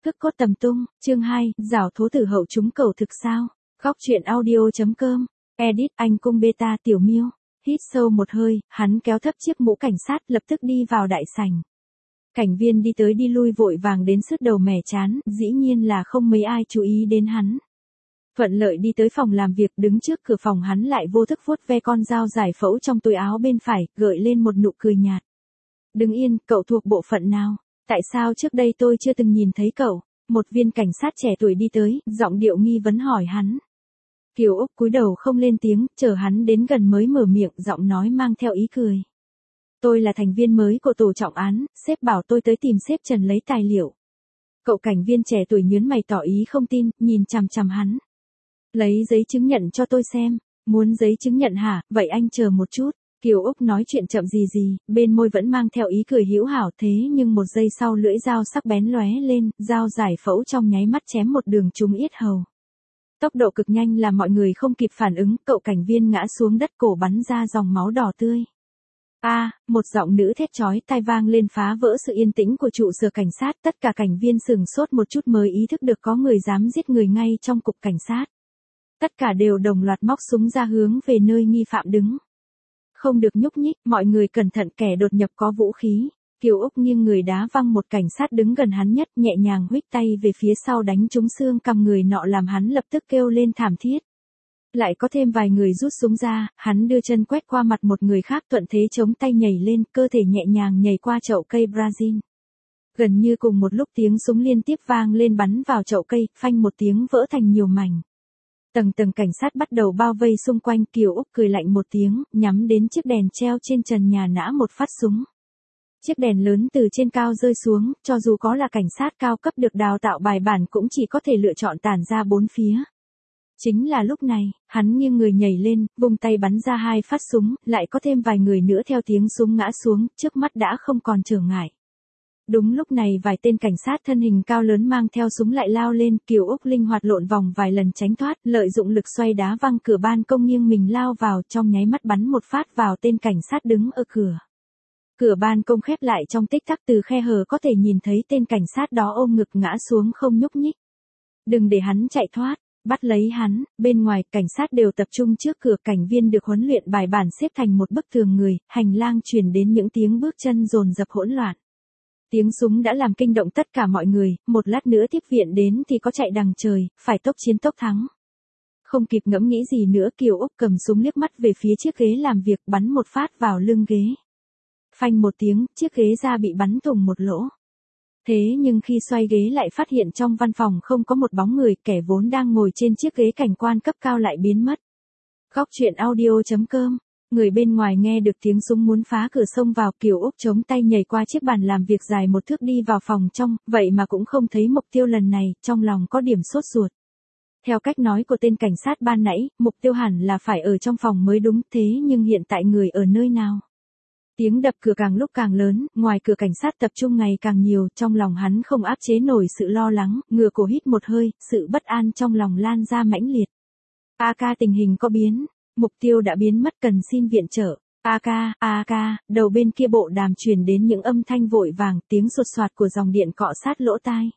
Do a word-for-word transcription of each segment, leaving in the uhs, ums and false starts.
Cước cốt tầm tung, chương hai, giảo thố tử hậu chúng cầu thực sao? Góc truyện audio.com, edit anh cung beta tiểu miêu. Hít sâu một hơi, hắn kéo thấp chiếc mũ cảnh sát lập tức đi vào đại sảnh. Cảnh viên đi tới đi lui vội vàng đến sứt đầu mẻ chán, dĩ nhiên là không mấy ai chú ý đến hắn. Thuận lợi đi tới phòng làm việc, đứng trước cửa phòng hắn lại vô thức vuốt ve con dao giải phẫu trong túi áo bên phải, gợi lên một nụ cười nhạt. Đứng yên, cậu thuộc bộ phận nào? Tại sao trước đây tôi chưa từng nhìn thấy cậu? Một viên cảnh sát trẻ tuổi đi tới, giọng điệu nghi vấn hỏi hắn. Kiều Úc cúi đầu không lên tiếng, chờ hắn đến gần mới mở miệng, giọng nói mang theo ý cười. Tôi là thành viên mới của tổ trọng án, sếp bảo tôi tới tìm sếp Trần lấy tài liệu. Cậu cảnh viên trẻ tuổi nhớn mày tỏ ý không tin, nhìn chằm chằm hắn. Lấy giấy chứng nhận cho tôi xem. Muốn giấy chứng nhận hả? Vậy anh chờ một chút. Kiều Úc nói chuyện chậm gì gì, bên môi vẫn mang theo ý cười hữu hảo, thế nhưng một giây sau lưỡi dao sắc bén lóe lên, dao giải phẫu trong nháy mắt chém một đường trúng yết hầu. Tốc độ cực nhanh làm mọi người không kịp phản ứng, cậu cảnh viên ngã xuống đất, cổ bắn ra dòng máu đỏ tươi. A, à, một giọng nữ thét chói tai vang lên phá vỡ sự yên tĩnh của trụ sở cảnh sát, tất cả cảnh viên sửng sốt một chút mới ý thức được có người dám giết người ngay trong cục cảnh sát. Tất cả đều đồng loạt móc súng ra hướng về nơi nghi phạm đứng. Không được nhúc nhích, mọi người cẩn thận, kẻ đột nhập có vũ khí. Kiều Úc nghiêng người đá văng một cảnh sát đứng gần hắn nhất, nhẹ nhàng huých tay về phía sau đánh trúng xương cằm người nọ làm hắn lập tức kêu lên thảm thiết. Lại có thêm vài người rút súng ra, hắn đưa chân quét qua mặt một người khác, thuận thế chống tay nhảy lên, cơ thể nhẹ nhàng nhảy qua chậu cây Brazil. Gần như cùng một lúc tiếng súng liên tiếp vang lên bắn vào chậu cây, phanh một tiếng vỡ thành nhiều mảnh. Tầng tầng cảnh sát bắt đầu bao vây xung quanh. Kiều Úc cười lạnh một tiếng, nhắm đến chiếc đèn treo trên trần nhà nã một phát súng. Chiếc đèn lớn từ trên cao rơi xuống, cho dù có là cảnh sát cao cấp được đào tạo bài bản cũng chỉ có thể lựa chọn tản ra bốn phía. Chính là lúc này, hắn nghiêng người nhảy lên, vung tay bắn ra hai phát súng, lại có thêm vài người nữa theo tiếng súng ngã xuống, trước mắt đã không còn trở ngại. Đúng lúc này vài tên cảnh sát thân hình cao lớn mang theo súng lại lao lên, Kiều Úc linh hoạt lộn vòng vài lần tránh thoát, lợi dụng lực xoay đá văng cửa ban công nghiêng mình lao vào, trong nháy mắt bắn một phát vào tên cảnh sát đứng ở cửa. Cửa ban công khép lại trong tích tắc, từ khe hở có thể nhìn thấy tên cảnh sát đó ôm ngực ngã xuống không nhúc nhích. Đừng để hắn chạy thoát, bắt lấy hắn. Bên ngoài, cảnh sát đều tập trung trước cửa, cảnh viên được huấn luyện bài bản xếp thành một bức tường người, hành lang truyền đến những tiếng bước chân dồn dập hỗn loạn. Tiếng súng đã làm kinh động tất cả mọi người, một lát nữa tiếp viện đến thì có chạy đằng trời, phải tốc chiến tốc thắng. Không kịp ngẫm nghĩ gì nữa, Kiều Úc cầm súng liếc mắt về phía chiếc ghế làm việc, bắn một phát vào lưng ghế. Phanh một tiếng, chiếc ghế da bị bắn thủng một lỗ. Thế nhưng khi xoay ghế lại phát hiện trong văn phòng không có một bóng người, kẻ vốn đang ngồi trên chiếc ghế cảnh quan cấp cao lại biến mất. Góc truyện audio.com. Người bên ngoài nghe được tiếng súng muốn phá cửa xông vào, Kiều Úc chống tay nhảy qua chiếc bàn làm việc dài một thước đi vào phòng trong, vậy mà cũng không thấy mục tiêu lần này, trong lòng có điểm sốt ruột. Theo cách nói của tên cảnh sát ban nãy, mục tiêu hẳn là phải ở trong phòng mới đúng, thế nhưng hiện tại người ở nơi nào? Tiếng đập cửa càng lúc càng lớn, ngoài cửa cảnh sát tập trung ngày càng nhiều, trong lòng hắn không áp chế nổi sự lo lắng, ngửa cổ hít một hơi, sự bất an trong lòng lan ra mãnh liệt. A ca, tình hình có biến. Mục tiêu đã biến mất, cần xin viện trợ. A ca, A ca, đầu bên kia bộ đàm truyền đến những âm thanh vội vàng, tiếng sột soạt của dòng điện cọ sát lỗ tai.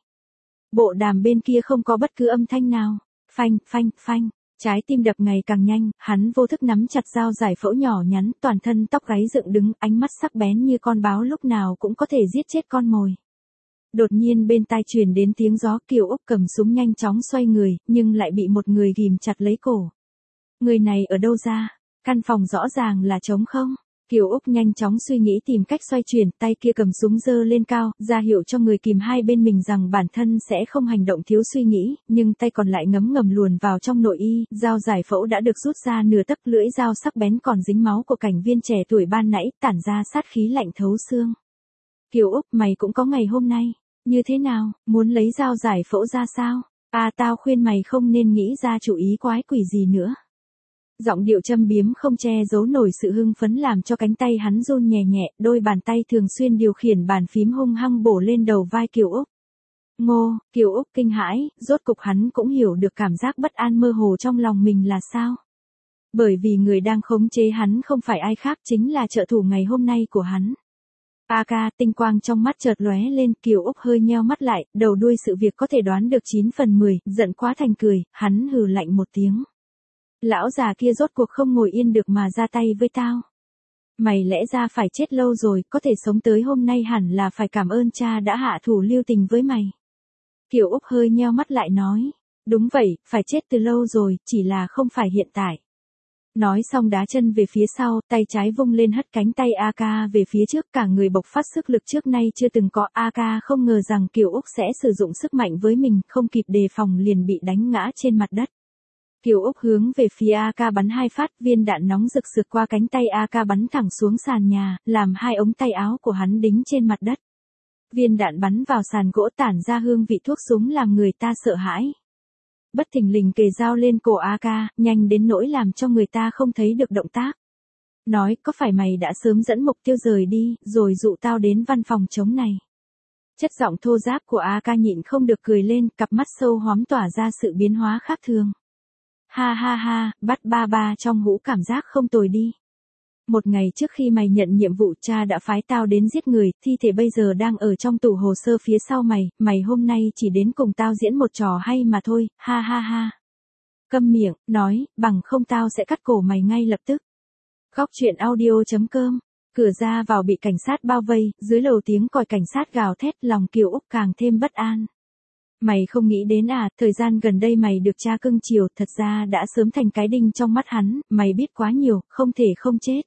Bộ đàm bên kia không có bất cứ âm thanh nào. Phanh, phanh, phanh. Trái tim đập ngày càng nhanh, hắn vô thức nắm chặt dao giải phẫu nhỏ nhắn, toàn thân tóc gáy dựng đứng, ánh mắt sắc bén như con báo lúc nào cũng có thể giết chết con mồi. Đột nhiên bên tai truyền đến tiếng gió, Kiều Úc cầm súng nhanh chóng xoay người, nhưng lại bị một người ghìm chặt lấy cổ. Người này ở đâu ra? Căn phòng rõ ràng là trống không. Kiều Úc nhanh chóng suy nghĩ tìm cách xoay chuyển, tay kia cầm súng giơ lên cao, ra hiệu cho người kìm hai bên mình rằng bản thân sẽ không hành động thiếu suy nghĩ, nhưng tay còn lại ngấm ngầm luồn vào trong nội y, dao giải phẫu đã được rút ra nửa tấc, lưỡi dao sắc bén còn dính máu của cảnh viên trẻ tuổi ban nãy, tản ra sát khí lạnh thấu xương. Kiều Úc, mày cũng có ngày hôm nay. Như thế nào, muốn lấy dao giải phẫu ra sao? À, tao khuyên mày không nên nghĩ ra chủ ý quái quỷ gì nữa. Giọng điệu châm biếm không che giấu nổi sự hưng phấn làm cho cánh tay hắn run nhẹ nhẹ, đôi bàn tay thường xuyên điều khiển bàn phím hung hăng bổ lên đầu vai Kiều Úc. Ngô, Kiều Úc kinh hãi, rốt cục hắn cũng hiểu được cảm giác bất an mơ hồ trong lòng mình là sao. Bởi vì người đang khống chế hắn không phải ai khác, chính là trợ thủ ngày hôm nay của hắn. A ca, tinh quang trong mắt chợt lóe lên, Kiều Úc hơi nheo mắt lại, đầu đuôi sự việc có thể đoán được chín phần mười, giận quá thành cười, hắn hừ lạnh một tiếng. Lão già kia rốt cuộc không ngồi yên được mà ra tay với tao. Mày lẽ ra phải chết lâu rồi, có thể sống tới hôm nay hẳn là phải cảm ơn cha đã hạ thủ lưu tình với mày. Kiều Úc hơi nheo mắt lại nói, đúng vậy, phải chết từ lâu rồi, chỉ là không phải hiện tại. Nói xong đá chân về phía sau, tay trái vung lên hất cánh tay A ca về phía trước, cả người bộc phát sức lực trước nay chưa từng có. A ca không ngờ rằng Kiều Úc sẽ sử dụng sức mạnh với mình, không kịp đề phòng liền bị đánh ngã trên mặt đất. Kiều Úc hướng về phía A ca bắn hai phát, viên đạn nóng rực sượt qua cánh tay A ca bắn thẳng xuống sàn nhà, làm hai ống tay áo của hắn đính trên mặt đất. Viên đạn bắn vào sàn gỗ tản ra hương vị thuốc súng làm người ta sợ hãi. Bất thình lình kề dao lên cổ A ca, nhanh đến nỗi làm cho người ta không thấy được động tác. Nói, có phải mày đã sớm dẫn mục tiêu rời đi, rồi dụ tao đến văn phòng trống này? Chất giọng thô ráp của A ca nhịn không được cười lên, cặp mắt sâu hoắm tỏa ra sự biến hóa khác thường. Ha ha ha, bắt ba ba trong hũ cảm giác không tồi đi. Một ngày trước khi mày nhận nhiệm vụ, cha đã phái tao đến giết người, thi thể bây giờ đang ở trong tủ hồ sơ phía sau mày, mày hôm nay chỉ đến cùng tao diễn một trò hay mà thôi, ha ha ha. Câm miệng, nói, bằng không tao sẽ cắt cổ mày ngay lập tức. Góc truyện audio chấm com, cửa ra vào bị cảnh sát bao vây, dưới lầu tiếng còi cảnh sát gào thét, lòng Kiều Úc càng thêm bất an. Mày không nghĩ đến à, thời gian gần đây mày được cha cưng chiều, thật ra đã sớm thành cái đinh trong mắt hắn, mày biết quá nhiều, không thể không chết.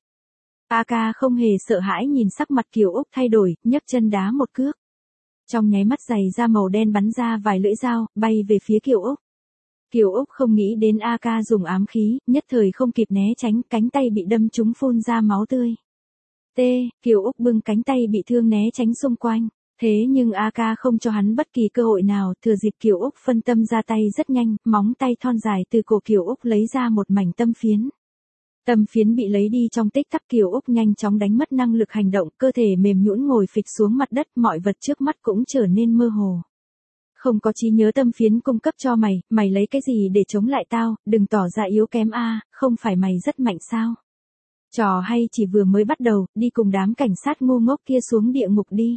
A ca không hề sợ hãi nhìn sắc mặt Kiều Úc thay đổi, nhấc chân đá một cước. Trong nháy mắt giày da màu đen bắn ra vài lưỡi dao, bay về phía Kiều Úc. Kiều Úc không nghĩ đến A ca dùng ám khí, nhất thời không kịp né tránh, cánh tay bị đâm trúng phun ra máu tươi. T, Kiều Úc bưng cánh tay bị thương né tránh xung quanh. Thế nhưng A ca không cho hắn bất kỳ cơ hội nào, thừa dịp Kiều Úc phân tâm ra tay rất nhanh, móng tay thon dài từ cổ Kiều Úc lấy ra một mảnh tâm phiến. Tâm phiến bị lấy đi trong tích tắc, Kiều Úc nhanh chóng đánh mất năng lực hành động, cơ thể mềm nhũn ngồi phịch xuống mặt đất, mọi vật trước mắt cũng trở nên mơ hồ. Không có trí nhớ tâm phiến cung cấp cho mày, mày lấy cái gì để chống lại tao, đừng tỏ ra yếu kém a, không phải mày rất mạnh sao? Trò hay chỉ vừa mới bắt đầu, đi cùng đám cảnh sát ngu ngốc kia xuống địa ngục đi.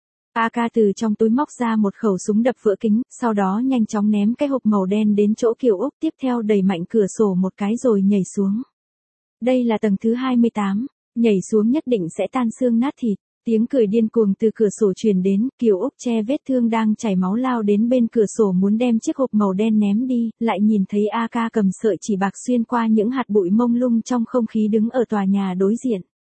A ca từ trong túi móc ra một khẩu súng đập vỡ kính, sau đó nhanh chóng ném cái hộp màu đen đến chỗ Kiều Úc, tiếp theo đẩy mạnh cửa sổ một cái rồi nhảy xuống. Đây là tầng thứ hai mươi tám, nhảy xuống nhất định sẽ tan xương nát thịt. Tiếng cười điên cuồng từ cửa sổ truyền đến, Kiều Úc che vết thương đang chảy máu lao đến bên cửa sổ muốn đem chiếc hộp màu đen ném đi, lại nhìn thấy A ca cầm sợi chỉ bạc xuyên qua những hạt bụi mông lung trong không khí đứng ở tòa nhà đối diện.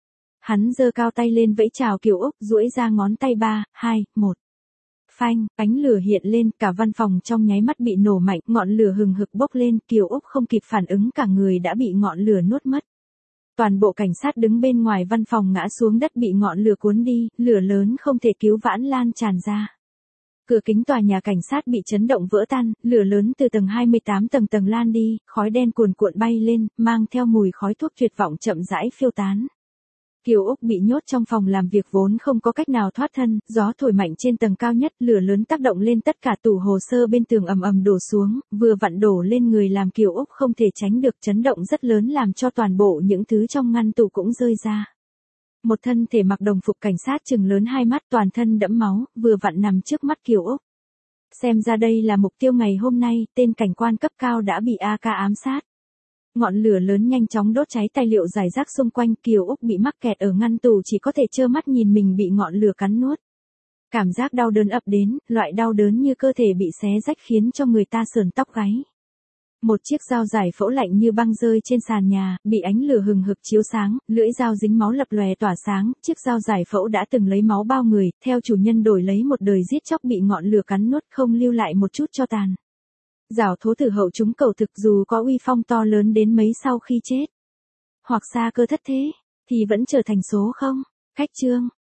Hắn giơ cao tay lên vẫy chào Kiều Úc, duỗi ra ngón tay ba, hai, một. Phanh, ánh lửa hiện lên, cả văn phòng trong nháy mắt bị nổ mạnh, ngọn lửa hừng hực bốc lên, Kiều Úc không kịp phản ứng cả người đã bị ngọn lửa nuốt mất. Toàn bộ cảnh sát đứng bên ngoài văn phòng ngã xuống đất bị ngọn lửa cuốn đi, lửa lớn không thể cứu vãn lan tràn ra. Cửa kính tòa nhà cảnh sát bị chấn động vỡ tan, lửa lớn từ tầng hai mươi tám tầng tầng lan đi, khói đen cuồn cuộn bay lên, mang theo mùi khói thuốc tuyệt vọng chậm rãi phiêu tán. Kiều Úc bị nhốt trong phòng làm việc vốn không có cách nào thoát thân, gió thổi mạnh trên tầng cao nhất, lửa lớn tác động lên tất cả tủ hồ sơ bên tường ầm ầm đổ xuống, vừa vặn đổ lên người làm Kiều Úc không thể tránh được, chấn động rất lớn làm cho toàn bộ những thứ trong ngăn tủ cũng rơi ra. Một thân thể mặc đồng phục cảnh sát trừng lớn hai mắt, toàn thân đẫm máu, vừa vặn nằm trước mắt Kiều Úc. Xem ra đây là mục tiêu ngày hôm nay, tên cảnh quan cấp cao đã bị A ca ám sát. Ngọn lửa lớn nhanh chóng đốt cháy tài liệu rải rác xung quanh, Kiều Úc bị mắc kẹt ở ngăn tủ chỉ có thể trơ mắt nhìn mình bị ngọn lửa cắn nuốt. Cảm giác đau đớn ập đến, loại đau đớn như cơ thể bị xé rách khiến cho người ta sởn tóc gáy. Một chiếc dao giải phẫu lạnh như băng rơi trên sàn nhà, bị ánh lửa hừng hực chiếu sáng, lưỡi dao dính máu lập lòe tỏa sáng, chiếc dao giải phẫu đã từng lấy máu bao người, theo chủ nhân đổi lấy một đời giết chóc bị ngọn lửa cắn nuốt không lưu lại một chút tro tàn. Giảo thố tử hậu chúng cầu thực dù có uy phong to lớn đến mấy sau khi chết, hoặc xa cơ thất thế, thì vẫn trở thành số không. Khách chương.